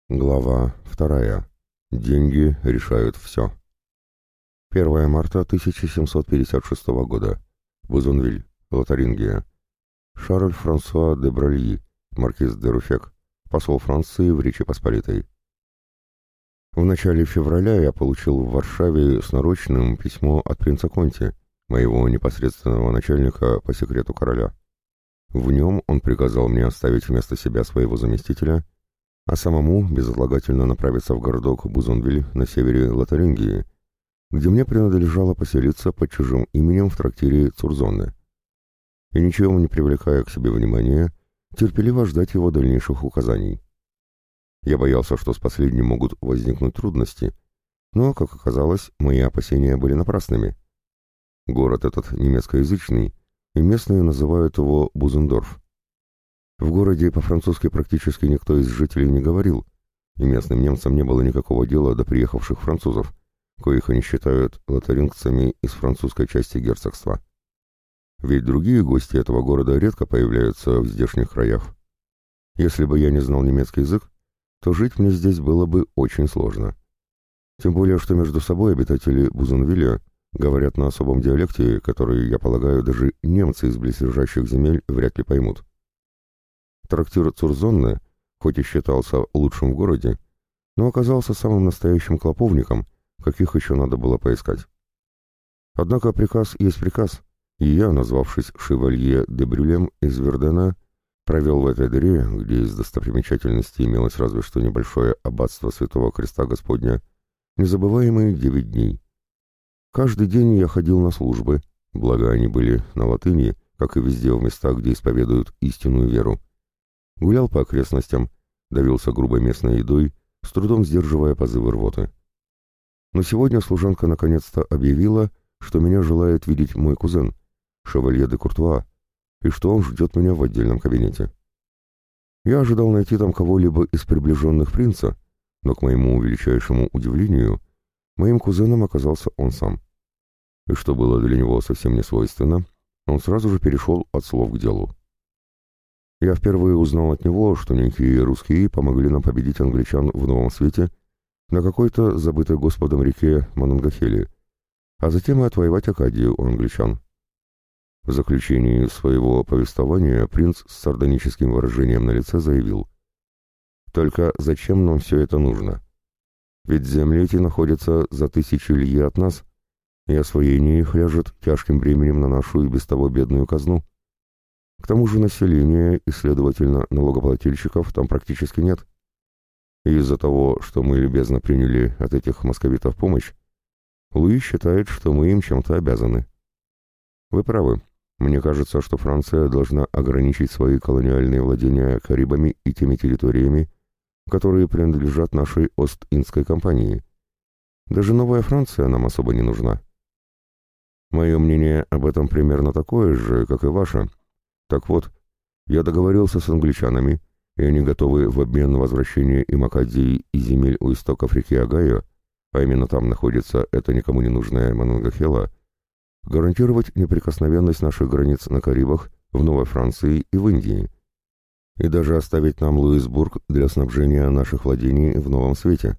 Глава 2. Деньги решают все. 1 марта 1756 года. Бузонвиль, Лотарингия. Шарль Франсуа де Бральи, маркиз де Руфек, посол Франции в Речи Посполитой. В начале февраля я получил в Варшаве с нарочным письмо от принца Конти, моего непосредственного начальника по секрету короля. В нем он приказал мне оставить вместо себя своего заместителя, а самому безотлагательно направиться в городок Бузонвиль на севере Лотарингии, где мне принадлежало поселиться под чужим именем в трактире Цурзонне. И ничем не привлекая к себе внимания, терпеливо ждать его дальнейших указаний. Я боялся, что с последним могут возникнуть трудности, но, как оказалось, мои опасения были напрасными. Город этот немецкоязычный, и местные называют его Бузендорф. В городе по-французски практически никто из жителей не говорил, и местным немцам не было никакого дела до приехавших французов, коих они считают лотарингцами из французской части герцогства. Ведь другие гости этого города редко появляются в здешних краях. Если бы я не знал немецкий язык, то жить мне здесь было бы очень сложно. Тем более, что между собой обитатели Бузенвилля говорят на особом диалекте, который, я полагаю, даже немцы из близлежащих земель вряд ли поймут. Трактир Цурзонне, хоть и считался лучшим в городе, но оказался самым настоящим клоповником, каких еще надо было поискать. Однако приказ есть приказ, и я, назвавшись шевалье де Брюлем из Вердена, провел в этой дыре, где из достопримечательностей имелось разве что небольшое аббатство Святого Креста Господня, незабываемые 9 дней. Каждый день я ходил на службы, благо они были на латыни, как и везде в местах, где исповедуют истинную веру. Гулял по окрестностям, давился грубой местной едой, с трудом сдерживая позывы рвоты. Но сегодня служанка наконец-то объявила, что меня желает видеть мой кузен, шевалье де Куртуа, и что он ждет меня в отдельном кабинете. Я ожидал найти там кого-либо из приближенных принца, но, к моему величайшему удивлению, моим кузеном оказался он сам. И что было для него совсем не свойственно, он сразу же перешел от слов к делу. Я впервые узнал от него, что некие русские помогли нам победить англичан в Новом Свете на какой-то забытой Господом реке Мононгахеле, а затем и отвоевать Акадию у англичан. В заключении своего повествования принц с сардоническим выражением на лице заявил: «Только зачем нам все это нужно? Ведь земли эти находятся за 1000 лье от нас, и освоение их ляжет тяжким бременем на нашу и без того бедную казну. К тому же населения и, следовательно, налогоплательщиков там практически нет. И из-за того, что мы любезно приняли от этих московитов помощь, Луи считает, что мы им чем-то обязаны. Вы правы. Мне кажется, что Франция должна ограничить свои колониальные владения Карибами и теми территориями, которые принадлежат нашей Ост-Индской компании. Даже новая Франция нам особо не нужна. Мое мнение об этом примерно такое же, как и ваше. Так вот, я договорился с англичанами, и они готовы в обмен на возвращение им Акадии и земель у истоков реки Огайо, а именно там находится эта никому не нужная Мононгахела, гарантировать неприкосновенность наших границ на Карибах, в Новой Франции и в Индии, и даже оставить нам Луисбург для снабжения наших владений в Новом Свете.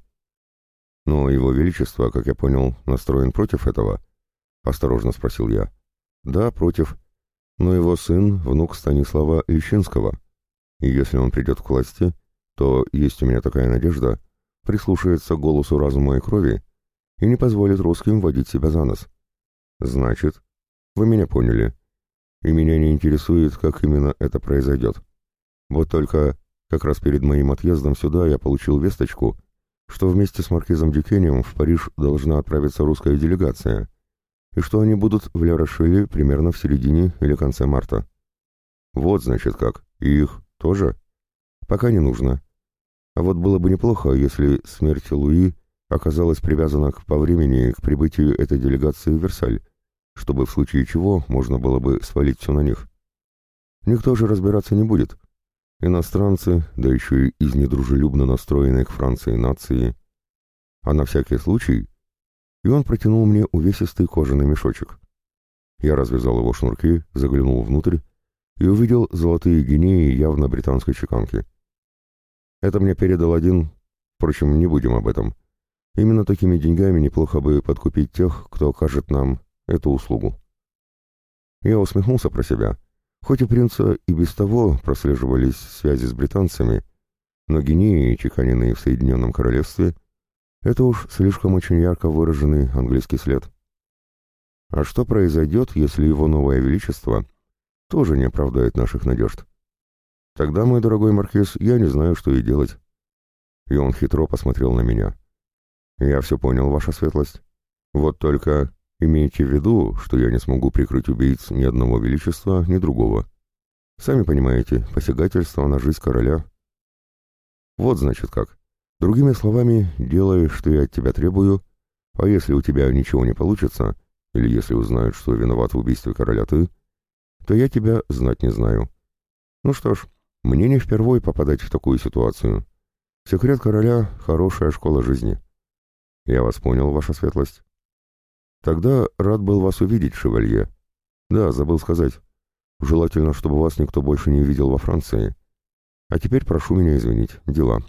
Но Его Величество, как я понял, настроен против этого? Осторожно спросил я. Да, против. Но его сын — внук Станислава Лещинского, и если он придет к власти, то, есть у меня такая надежда, прислушается к голосу разума и крови и не позволит русским водить себя за нос. Значит, вы меня поняли, и меня не интересует, как именно это произойдет. Вот только как раз перед моим отъездом сюда я получил весточку, что вместе с маркизом Дюкенем в Париж должна отправиться русская делегация, и что они будут в Ля-Рошеле примерно в середине или конце марта. Вот, значит, как. И их тоже? Пока не нужно. А вот было бы неплохо, если смерть Луи оказалась привязана по времени к прибытию этой делегации в Версаль, чтобы в случае чего можно было бы свалить все на них. Никто же разбираться не будет. Иностранцы, да еще и из недружелюбно настроенной к Франции нации. А на всякий случай... И он протянул мне увесистый кожаный мешочек. Я развязал его шнурки, заглянул внутрь и увидел золотые гинеи явно британской чеканки. Это мне передал один, Впрочем, не будем об этом. Именно такими деньгами неплохо бы подкупить тех, кто окажет нам эту услугу. Я усмехнулся про себя. Хоть у принца и без того прослеживались связи с британцами, но гинеи, чеканенные в Соединенном Королевстве, это уж слишком очень ярко выраженный английский след. А что произойдет, если его новое величество тоже не оправдает наших надежд? Тогда, мой дорогой маркиз, я не знаю, что и делать. И он хитро посмотрел на меня. Я все понял, ваша светлость. Вот только имейте в виду, что я не смогу прикрыть убийц ни одного величества, ни другого. Сами понимаете, посягательство на жизнь короля. Вот значит как. Другими словами, делай, что я от тебя требую, а если у тебя ничего не получится, или если узнают, что виноват в убийстве короля ты, то я тебя знать не знаю. Ну что ж, мне не впервой попадать в такую ситуацию. Секрет короля — хорошая школа жизни. Я вас понял, ваша светлость. Тогда рад был вас увидеть, шевалье. Да, забыл сказать. Желательно, чтобы вас никто больше не видел во Франции. А теперь прошу меня извинить, дела.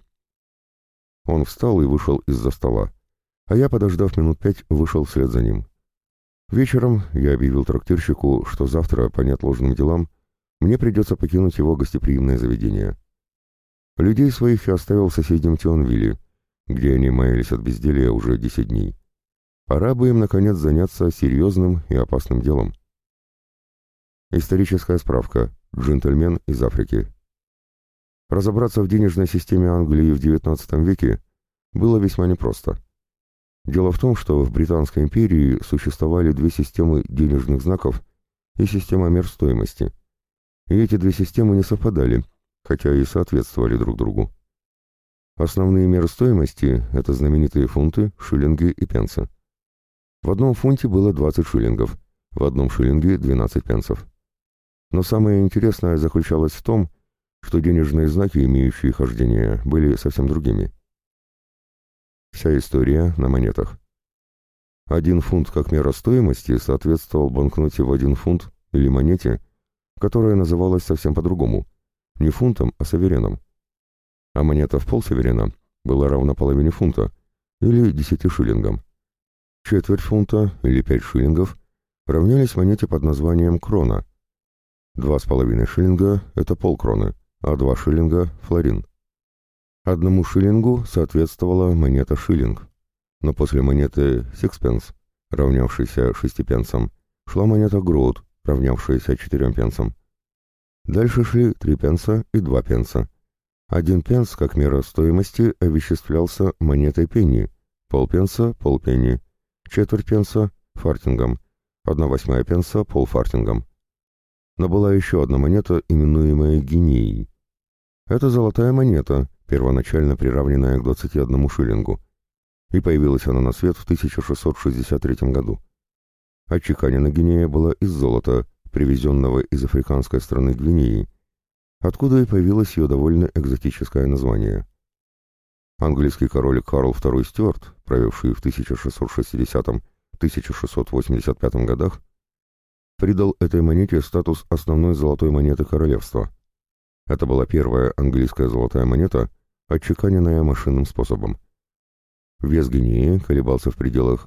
Он встал и вышел из-за стола, а я, подождав минут 5, вышел вслед за ним. Вечером я объявил трактирщику, что завтра, по неотложным делам, мне придется покинуть его гостеприимное заведение. Людей своих я оставил в соседнем Тионвилле, где они маялись от безделья уже 10 дней. Пора бы им, наконец, заняться серьезным и опасным делом. Историческая справка. Джентльмен из Африки. Разобраться в денежной системе Англии в XIX веке было весьма непросто. Дело в том, что в Британской империи существовали две системы денежных знаков и система мер стоимости. И эти две системы не совпадали, хотя и соответствовали друг другу. Основные меры стоимости — это знаменитые фунты, шиллинги и пенсы. В одном фунте было 20 шиллингов, в одном шиллинге 12 пенсов. Но самое интересное заключалось в том, что денежные знаки, имеющие хождение, были совсем другими. Вся история на монетах. 1 фунт как мера стоимости соответствовал банкноте в 1 фунт или монете, которая называлась совсем по-другому, не фунтом, а савереном. А монета в полсаверена была равна половине фунта, или 10 шиллингам. Четверть фунта, или 5 шиллингов, равнялись монете под названием крона. 2,5 шиллинга — это полкроны, а 2 шиллинга — флорин. 1 шиллингу соответствовала монета шиллинг, но после монеты sixpence, равнявшейся 6 пенсам, шла монета гроуд, равнявшаяся 4 пенсам. Дальше шли 3 пенса и 2 пенса. 1 пенс, как мера стоимости, овеществлялся монетой пенни, полпенса — полпенни, четверть пенса — фартингом, 1/8 пенса — полфартингом. Но была еще одна монета, именуемая гинеей. Это золотая монета, первоначально приравненная к 21 шиллингу, и появилась она на свет в 1663 году. Отчеканена гинея была из золота, привезенного из африканской страны Гвинеи, откуда и появилось ее довольно экзотическое название. Английский король Карл II Стюарт, правивший в 1660-1685 годах, придал этой монете статус основной золотой монеты королевства. Это была первая английская золотая монета, отчеканенная машинным способом. Вес гинеи колебался в пределах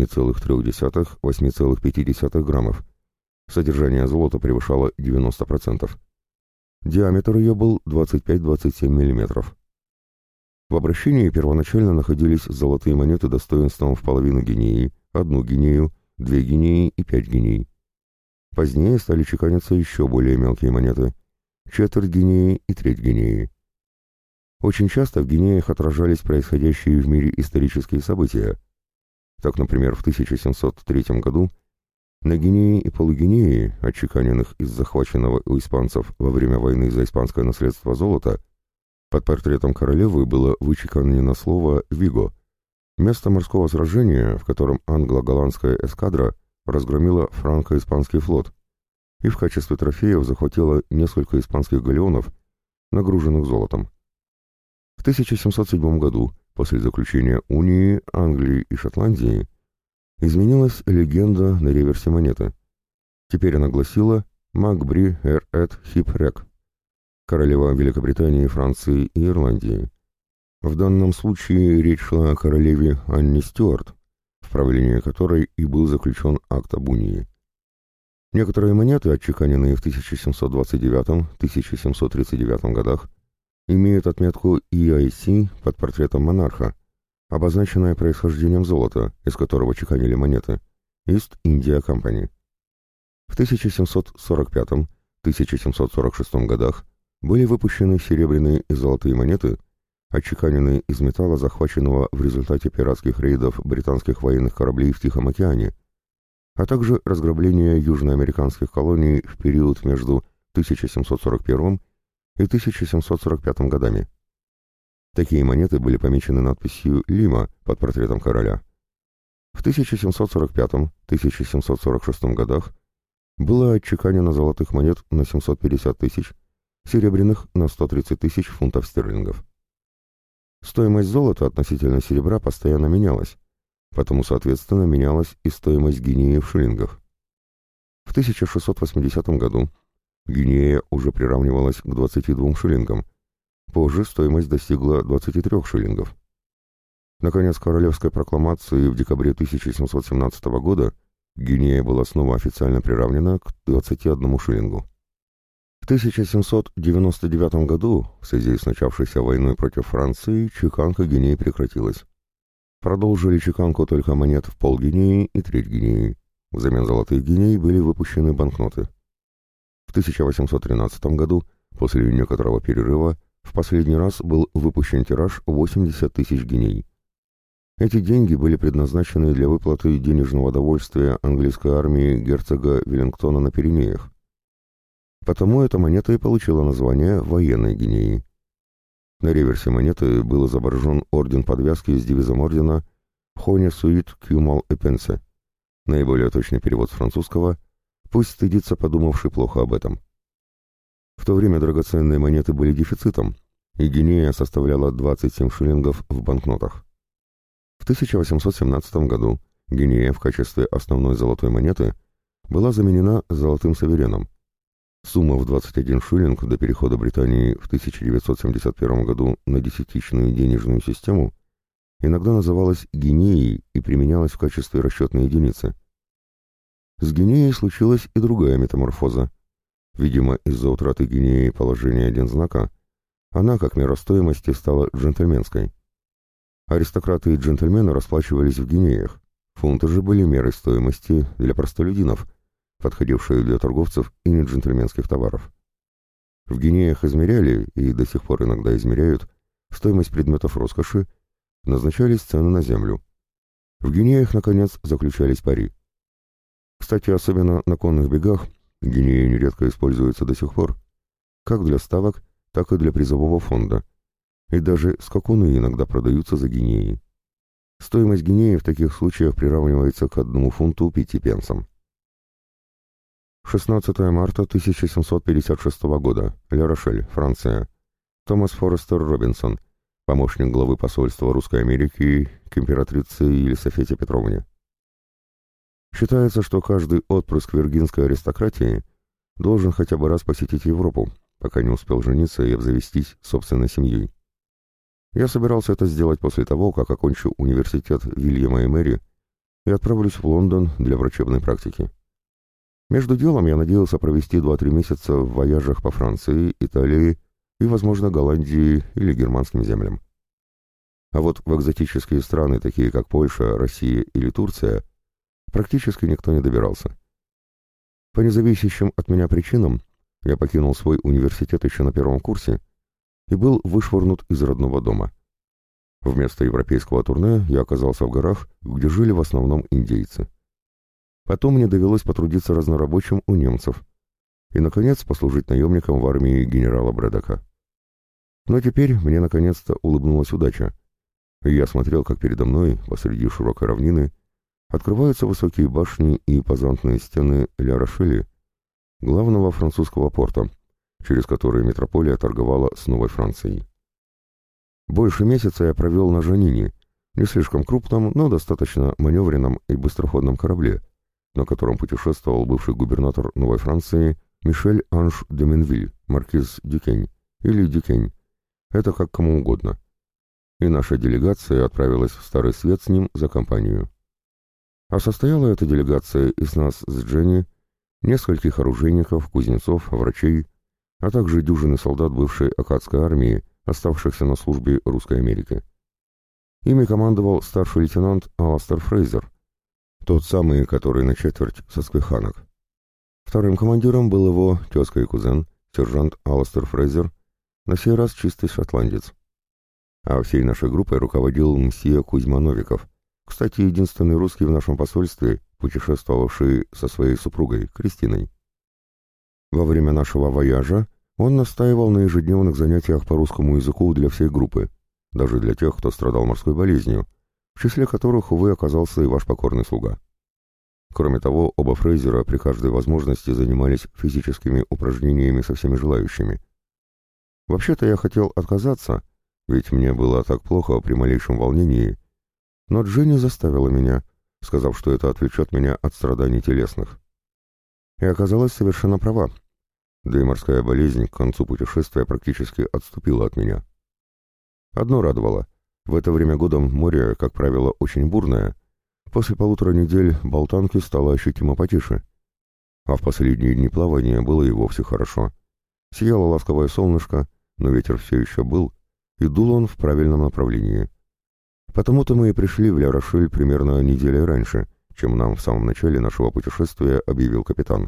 8,3-8,5 граммов. Содержание золота превышало 90%. Диаметр ее был 25-27 мм. В обращении первоначально находились золотые монеты достоинством в половину гинеи, 1 гинею, 2 гинеи и 5 гиней. Позднее стали чеканиться еще более мелкие монеты — четверть гинеи и треть гинеи. Очень часто в гинеях отражались происходящие в мире исторические события. Так, например, в 1703 году на гинеи и полугинеи, отчеканенных из захваченного у испанцев во время войны за испанское наследство золота, под портретом королевы было вычеканено слово «Виго» — место морского сражения, в котором англо-голландская эскадра разгромила франко-испанский флот и в качестве трофеев захватила несколько испанских галеонов, нагруженных золотом. В 1707 году, после заключения унии Англии и Шотландии, изменилась легенда на реверсе монеты. Теперь она гласила «Макбри эр эт хип рек» — королева Великобритании, Франции и Ирландии. В данном случае речь шла о королеве Анне Стюарт, в правлении которой и был заключен акт об унии. Некоторые монеты, отчеканенные в 1729-1739 годах, имеют отметку EIC под портретом монарха, обозначенное происхождением золота, из которого чеканили монеты, East India Company. В 1745-1746 годах были выпущены серебряные и золотые монеты, отчеканенные из металла, захваченного в результате пиратских рейдов британских военных кораблей в Тихом океане, а также разграбления южноамериканских колоний в период между 1741 и 1745 годами. Такие монеты были помечены надписью «Лима» под портретом короля. В 1745-1746 годах было отчеканено золотых монет на 750 тысяч, серебряных на 130 тысяч фунтов стерлингов. Стоимость золота относительно серебра постоянно менялась, потому, соответственно, менялась и стоимость гинеи в шиллингах. В 1680 году гинея уже приравнивалась к 22 шиллингам, позже стоимость достигла 23 шиллингов. Наконец, королевской прокламации в декабре 1717 года гинея была снова официально приравнена к 21 шиллингу. В 1799 году, в связи с начавшейся войной против Франции, чеканка гинеи прекратилась. Продолжили чеканку только монет в полгинеи и треть гинеи. Взамен золотых гиней были выпущены банкноты. В 1813 году, после некоторого перерыва, в последний раз был выпущен тираж 80 тысяч гиней. Эти деньги были предназначены для выплаты денежного довольствия английской армии герцога Веллингтона на Пиренеях. Потому эта монета и получила название военной гинеи. На реверсе монеты был изображен орден подвязки с девизом ордена «Хоне суит кюмал эпенсе». Наиболее точный перевод с французского «Пусть стыдится подумавший плохо об этом». В то время драгоценные монеты были дефицитом, и гинея составляла 27 шиллингов в банкнотах. В 1817 году гинея в качестве основной золотой монеты была заменена золотым сувереном. Сумма в 21 шиллинг до перехода Британии в 1971 году на десятичную денежную систему иногда называлась гинеей и применялась в качестве расчетной единицы. С гинеей случилась и другая метаморфоза. Видимо, из-за утраты гинеи положения один знака, она, как мера стоимости, стала джентльменской. Аристократы и джентльмены расплачивались в гинеях, фунты же были мерой стоимости для простолюдинов, подходившие для торговцев и неджентльменских товаров. В гинеях измеряли, и до сих пор иногда измеряют, стоимость предметов роскоши, назначались цены на землю. В гинеях, наконец, заключались пари. Кстати, особенно на конных бегах гинеи нередко используются до сих пор, как для ставок, так и для призового фонда, и даже скакуны иногда продаются за гинеи. Стоимость гинеи в таких случаях приравнивается к 1 фунту 5 пенсам. 16 марта 1756 года. Ля-Рошель, Франция. Томас Форестер Робинсон, помощник главы посольства Русской Америки к императрице Елисафете Петровне. Считается, что каждый отпрыск виргинской аристократии должен хотя бы раз посетить Европу, пока не успел жениться и обзавестись собственной семьей. Я собирался это сделать после того, как окончу университет Вильяма и Мэри и отправлюсь в Лондон для врачебной практики. Между делом я надеялся провести 2-3 месяца в вояжах по Франции, Италии и, возможно, Голландии или германским землям. А вот в экзотические страны, такие как Польша, Россия или Турция, практически никто не добирался. По независящим от меня причинам я покинул свой университет еще на первом курсе и был вышвырнут из родного дома. Вместо европейского турне я оказался в горах, где жили в основном индейцы. Потом мне довелось потрудиться разнорабочим у немцев и, наконец, послужить наемником в армии генерала Брэдока. Но теперь мне наконец-то улыбнулась удача, и я смотрел, как передо мной, посреди широкой равнины, открываются высокие башни и импозантные стены Ля-Рошели, главного французского порта, через который метрополия торговала с Новой Францией. Больше месяца я провел на Жанине, не слишком крупном, но достаточно маневренном и быстроходном корабле, на котором путешествовал бывший губернатор Новой Франции Мишель Анж де Менвиль, маркиз Дюкень, или Дюкень, это как кому угодно. и наша делегация отправилась в Старый Свет с ним за компанию. А состояла эта делегация из нас с Дженни, нескольких оружейников, кузнецов, врачей, а также дюжины солдат бывшей Акадской армии, оставшихся на службе Русской Америки. Ими командовал старший лейтенант Аластер Фрейзер, тот самый, который на четверть сосквиханок. Вторым командиром был его тезка и кузен, сержант Аластер Фрейзер, на сей раз чистый шотландец. А всей нашей группой руководил мсье Кузьма Новиков, кстати, единственный русский в нашем посольстве, путешествовавший со своей супругой, Кристиной. Во время нашего вояжа он настаивал на ежедневных занятиях по русскому языку для всей группы, даже для тех, кто страдал морской болезнью, в числе которых, увы, оказался и ваш покорный слуга. Кроме того, оба Фрейзера при каждой возможности занимались физическими упражнениями со всеми желающими. Вообще-то я хотел отказаться, ведь мне было так плохо при малейшем волнении, но Дженни заставила меня, сказав, что это отвлечет меня от страданий телесных. И оказалась совершенно права, да и морская болезнь к концу путешествия практически отступила от меня. Одно радовало. В это время года море, как правило, очень бурное. После 1,5 недель болтанки стало ощутимо потише. А в последние дни плавания было и вовсе хорошо. Сияло ласковое солнышко, но ветер все еще был, и дул он в правильном направлении. Потому-то мы и пришли в Ля-Рошель примерно неделей раньше, чем нам в самом начале нашего путешествия объявил капитан.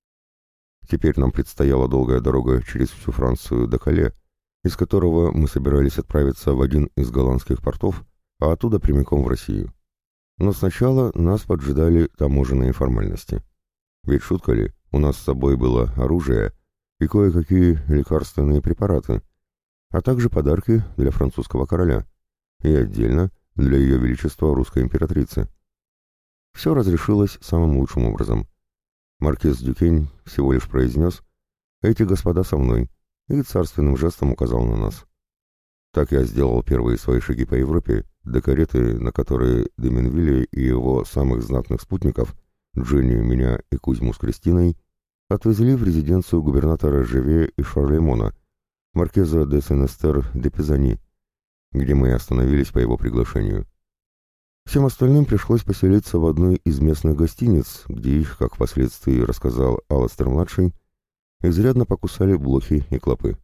Теперь нам предстояла долгая дорога через всю Францию до Кале, из которого мы собирались отправиться в один из голландских портов, а оттуда прямиком в Россию. Но сначала нас поджидали таможенные формальности. Ведь шутка ли, у нас с собой было оружие и кое-какие лекарственные препараты, а также подарки для французского короля и отдельно для ее величества русской императрицы. Все разрешилось самым лучшим образом. Маркиз Дюкень всего лишь произнес «Эти господа со мной» и царственным жестом указал на нас. Так я сделал первые свои шаги по Европе, до кареты, на которой Деменвилля и его самых знатных спутников, Дженни, меня и Кузьму с Кристиной, отвезли в резиденцию губернатора Жеве и Шарлемона, маркиза де Сен-Эстер де Пизани, где мы и остановились по его приглашению. Всем остальным пришлось поселиться в одной из местных гостиниц, где их, как впоследствии рассказал Аластер-младший, изрядно покусали блохи и клопы.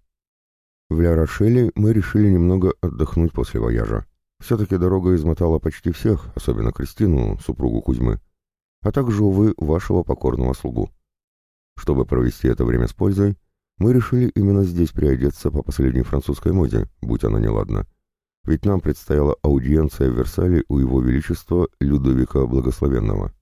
В Ля-Рошеле мы решили немного отдохнуть после вояжа. Все-таки дорога измотала почти всех, особенно Кристину, супругу Кузьмы, а также, увы, вашего покорного слугу. Чтобы провести это время с пользой, мы решили именно здесь приодеться по последней французской моде, будь она неладна. Ведь нам предстояла аудиенция в Версале у его величества Людовика Благословенного.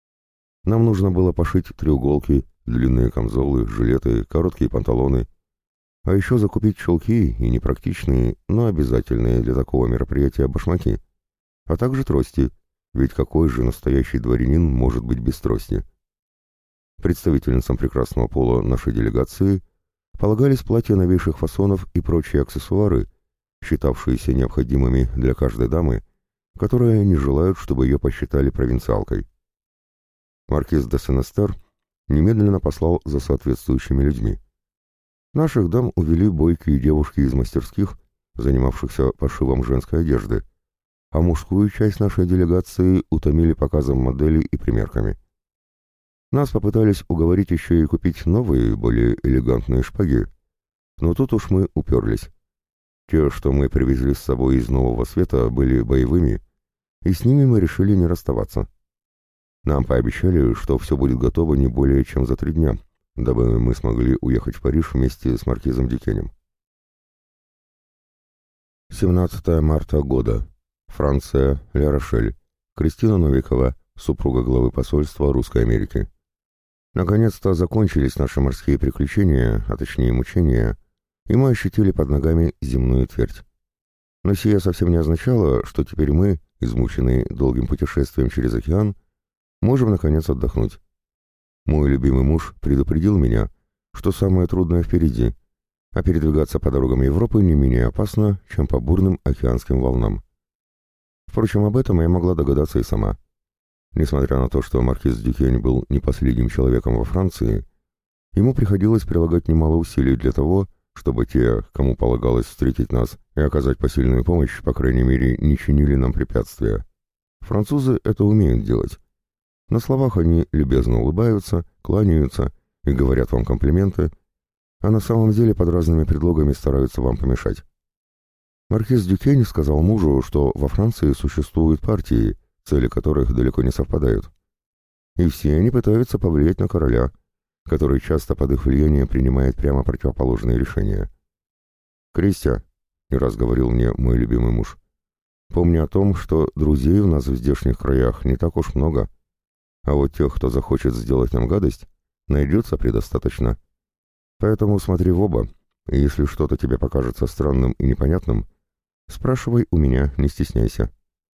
Нам нужно было пошить треуголки, длинные камзолы, жилеты, короткие панталоны, а еще закупить чулки и непрактичные, но обязательные для такого мероприятия башмаки, а также трости, ведь какой же настоящий дворянин может быть без трости? Представительницам прекрасного пола нашей делегации полагались платья новейших фасонов и прочие аксессуары, считавшиеся необходимыми для каждой дамы, которые не желают, чтобы ее посчитали провинциалкой. Маркиз де Сен-Эстер немедленно послал за соответствующими людьми. Наших дам увели бойкие девушки из мастерских, занимавшихся пошивом женской одежды, а мужскую часть нашей делегации утомили показом моделей и примерками. Нас попытались уговорить еще и купить новые, более элегантные шпаги, но тут уж мы уперлись. Те, что мы привезли с собой из Нового Света, были боевыми, и с ними мы решили не расставаться. Нам пообещали, что все будет готово не более чем за 3 дня, дабы мы смогли уехать в Париж вместе с маркизом Дюкенем. 17 марта года. Франция, Ля-Рошель. Кристина Новикова, супруга главы посольства Русской Америки. Наконец-то закончились наши морские приключения, а точнее мучения, и мы ощутили под ногами земную твердь. Но сие совсем не означало, что теперь мы, измученные долгим путешествием через океан, можем наконец отдохнуть. Мой любимый муж предупредил меня, что самое трудное впереди, а передвигаться по дорогам Европы не менее опасно, чем по бурным океанским волнам. Впрочем, об этом я могла догадаться и сама. Несмотря на то, что маркиз Дюкень был не последним человеком во Франции, ему приходилось прилагать немало усилий для того, чтобы те, кому полагалось встретить нас и оказать посильную помощь, по крайней мере, не чинили нам препятствия. Французы это умеют делать. На словах они любезно улыбаются, кланяются и говорят вам комплименты, а на самом деле под разными предлогами стараются вам помешать. Маркиз Дюкень сказал мужу, что во Франции существуют партии, цели которых далеко не совпадают. И все они пытаются повлиять на короля, который часто под их влиянием принимает прямо противоположные решения. «Кристия», — не раз говорил мне мой любимый муж, — «помни о том, что друзей у нас в здешних краях не так уж много, а вот тех, кто захочет сделать нам гадость, найдется предостаточно. Поэтому смотри в оба, и если что-то тебе покажется странным и непонятным, спрашивай у меня, не стесняйся».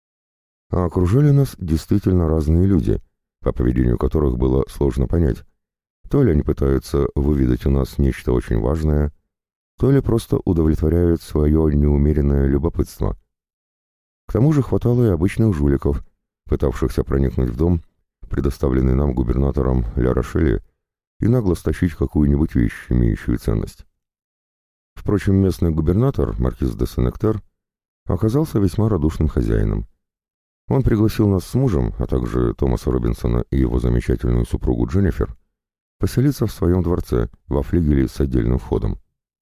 А окружали нас действительно разные люди, по поведению которых было сложно понять, то ли они пытаются выведать у нас нечто очень важное, то ли просто удовлетворяют свое неумеренное любопытство. К тому же хватало и обычных жуликов, пытавшихся проникнуть в дом, предоставленный нам губернатором Ля-Рошеля, и нагло стащить какую-нибудь вещь, имеющую ценность. Впрочем, местный губернатор, маркиз де Сен-Эктер, оказался весьма радушным хозяином. Он пригласил нас с мужем, а также Томаса Робинсона и его замечательную супругу Дженнифер, поселиться в своем дворце, во флигеле с отдельным входом.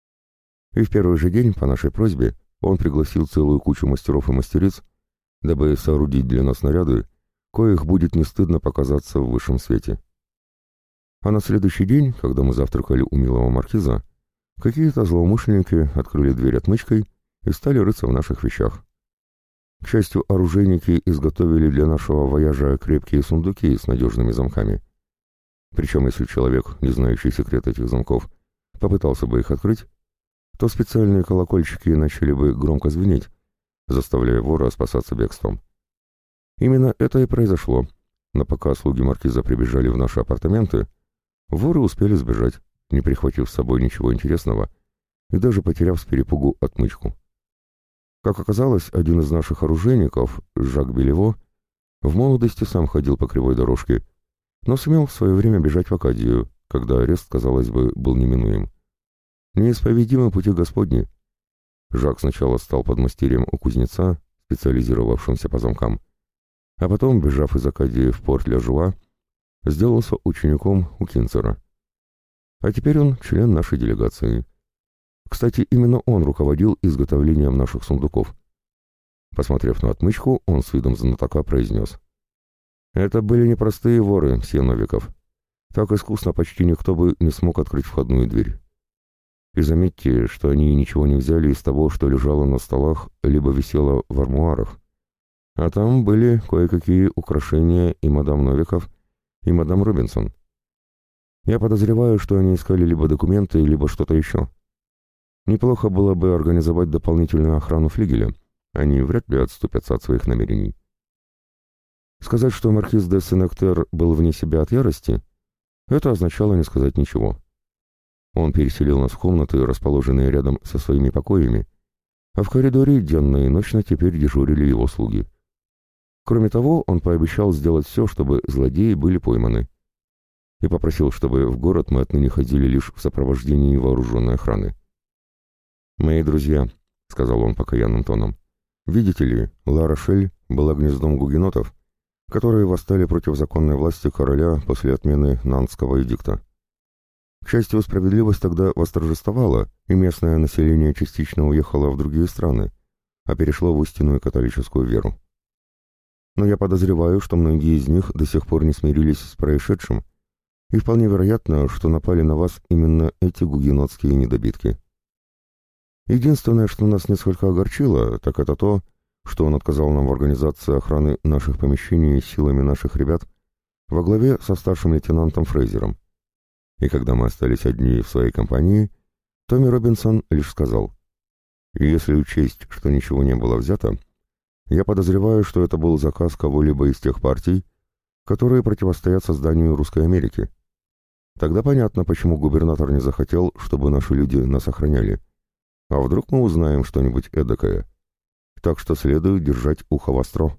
И в первый же день, по нашей просьбе, он пригласил целую кучу мастеров и мастериц, дабы соорудить для нас наряды, коих будет не стыдно показаться в высшем свете. А на следующий день, когда мы завтракали у милого маркиза, какие-то злоумышленники открыли дверь отмычкой и стали рыться в наших вещах. К счастью, оружейники изготовили для нашего вояжа крепкие сундуки с надежными замками. Причем, если человек, не знающий секрет этих замков, попытался бы их открыть, то специальные колокольчики начали бы громко звенеть, заставляя вора спасаться бегством. Именно это и произошло, но пока слуги маркиза прибежали в наши апартаменты, воры успели сбежать, не прихватив с собой ничего интересного и даже потеряв с перепугу отмычку. Как оказалось, один из наших оружейников, Жак Белево, в молодости сам ходил по кривой дорожке, но сумел в свое время бежать в Акадию, когда арест, казалось бы, был неминуем. Неисповедимы пути Господни. Жак сначала стал подмастерьем у кузнеца, специализировавшимся по замкам, а потом, бежав из Акадии в порт Ля-Жуа, сделался учеником у Кинцера. А теперь он член нашей делегации. Кстати, именно он руководил изготовлением наших сундуков. Посмотрев на отмычку, он с видом знатока произнес: «Это были непростые воры, мсье Новиков. Так искусно почти никто бы не смог открыть входную дверь. И заметьте, что они ничего не взяли из того, что лежало на столах, либо висело в армуарах. А там были кое-какие украшения и мадам Новиков, и мадам Робинсон. Я подозреваю, что они искали либо документы, либо что-то еще. Неплохо было бы организовать дополнительную охрану флигеля. Они вряд ли отступятся от своих намерений». Сказать, что маркиз де Сен-Эктер был вне себя от ярости, это означало не сказать ничего. Он переселил нас в комнаты, расположенные рядом со своими покоями, а в коридоре денно и ночно теперь дежурили его слуги. Кроме того, он пообещал сделать все, чтобы злодеи были пойманы, и попросил, чтобы в город мы отныне ходили лишь в сопровождении вооруженной охраны. «Мои друзья», — сказал он покаянным тоном, — «видите ли, Ла-Рошель была гнездом гугенотов, которые восстали против законной власти короля после отмены Нантского эдикта. К счастью, справедливость тогда восторжествовала, и местное население частично уехало в другие страны, а перешло в истинную католическую веру. Но я подозреваю, что многие из них до сих пор не смирились с происшедшим, и вполне вероятно, что напали на вас именно эти гугенотские недобитки. Единственное, что нас несколько огорчило, так это то, что он отказал нам в организации охраны наших помещений силами наших ребят во главе со старшим лейтенантом Фрейзером. И когда мы остались одни в своей компании, Томми Робинсон лишь сказал: «Если учесть, что ничего не было взято, я подозреваю, что это был заказ кого-либо из тех партий, которые противостоят созданию Русской Америки. Тогда понятно, почему губернатор не захотел, чтобы наши люди нас охраняли. А вдруг мы узнаем что-нибудь эдакое? Так что следует держать ухо востро».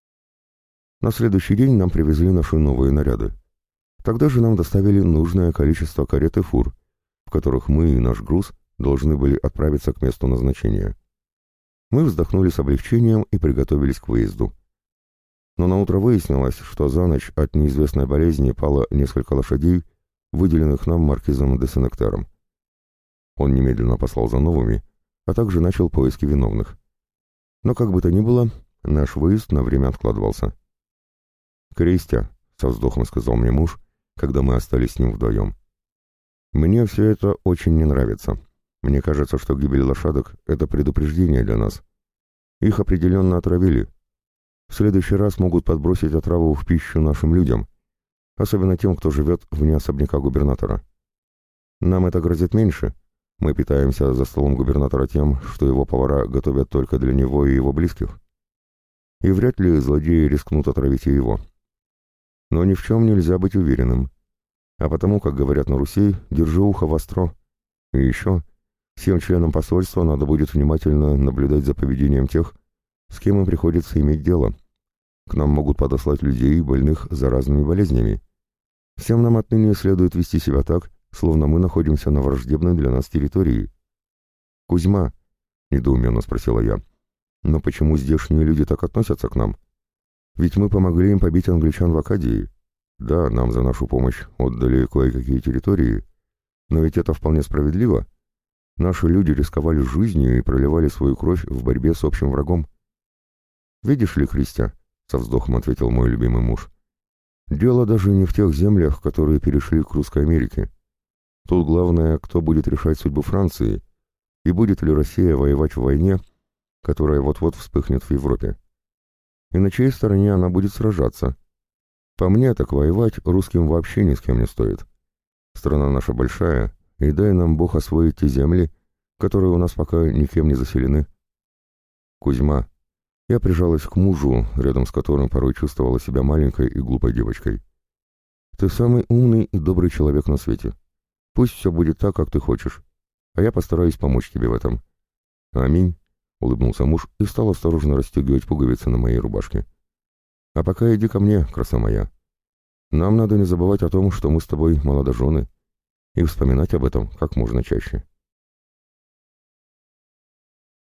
На следующий день нам привезли наши новые наряды. Тогда же нам доставили нужное количество карет и фур, в которых мы и наш груз должны были отправиться к месту назначения. Мы вздохнули с облегчением и приготовились к выезду. Но наутро выяснилось, что за ночь от неизвестной болезни пало несколько лошадей, выделенных нам маркизом де Сенектером. Он немедленно послал за новыми, а также начал поиски виновных. Но как бы то ни было, наш выезд на время откладывался. «Кристия», — со вздохом сказал мне муж, когда мы остались с ним вдвоем, — «мне все это очень не нравится. Мне кажется, что гибель лошадок — это предупреждение для нас. Их определенно отравили. В следующий раз могут подбросить отраву в пищу нашим людям, особенно тем, кто живет вне особняка губернатора. Нам это грозит меньше. Мы питаемся за столом губернатора тем, что его повара готовят только для него и его близких. И вряд ли злодеи рискнут отравить и его. Но ни в чем нельзя быть уверенным. А потому, как говорят на Руси, держи ухо востро. И еще, всем членам посольства надо будет внимательно наблюдать за поведением тех, с кем им приходится иметь дело. К нам могут подослать людей, больных заразными болезнями. Всем нам отныне следует вести себя так, словно мы находимся на враждебной для нас территории. «Кузьма», — недоуменно спросила я, — «но почему здешние люди так относятся к нам? Ведь мы помогли им побить англичан в Акадии. Да, нам за нашу помощь отдали кое-какие территории, но ведь это вполне справедливо. Наши люди рисковали жизнью и проливали свою кровь в борьбе с общим врагом». «Видишь ли, Кристия», — со вздохом ответил мой любимый муж, — «дело даже не в тех землях, которые перешли к Русской Америке. Тут главное, кто будет решать судьбу Франции, и будет ли Россия воевать в войне, которая вот-вот вспыхнет в Европе. И на чьей стороне она будет сражаться. По мне, так воевать русским вообще ни с кем не стоит. Страна наша большая, и дай нам Бог освоить те земли, которые у нас пока никем не заселены». «Кузьма», я прижалась к мужу, рядом с которым порой чувствовала себя маленькой и глупой девочкой. «Ты самый умный и добрый человек на свете. Пусть все будет так, как ты хочешь, а я постараюсь помочь тебе в этом». «Аминь», — улыбнулся муж и стал осторожно расстегивать пуговицы на моей рубашке. «А пока иди ко мне, краса моя. Нам надо не забывать о том, что мы с тобой молодожены, и вспоминать об этом как можно чаще».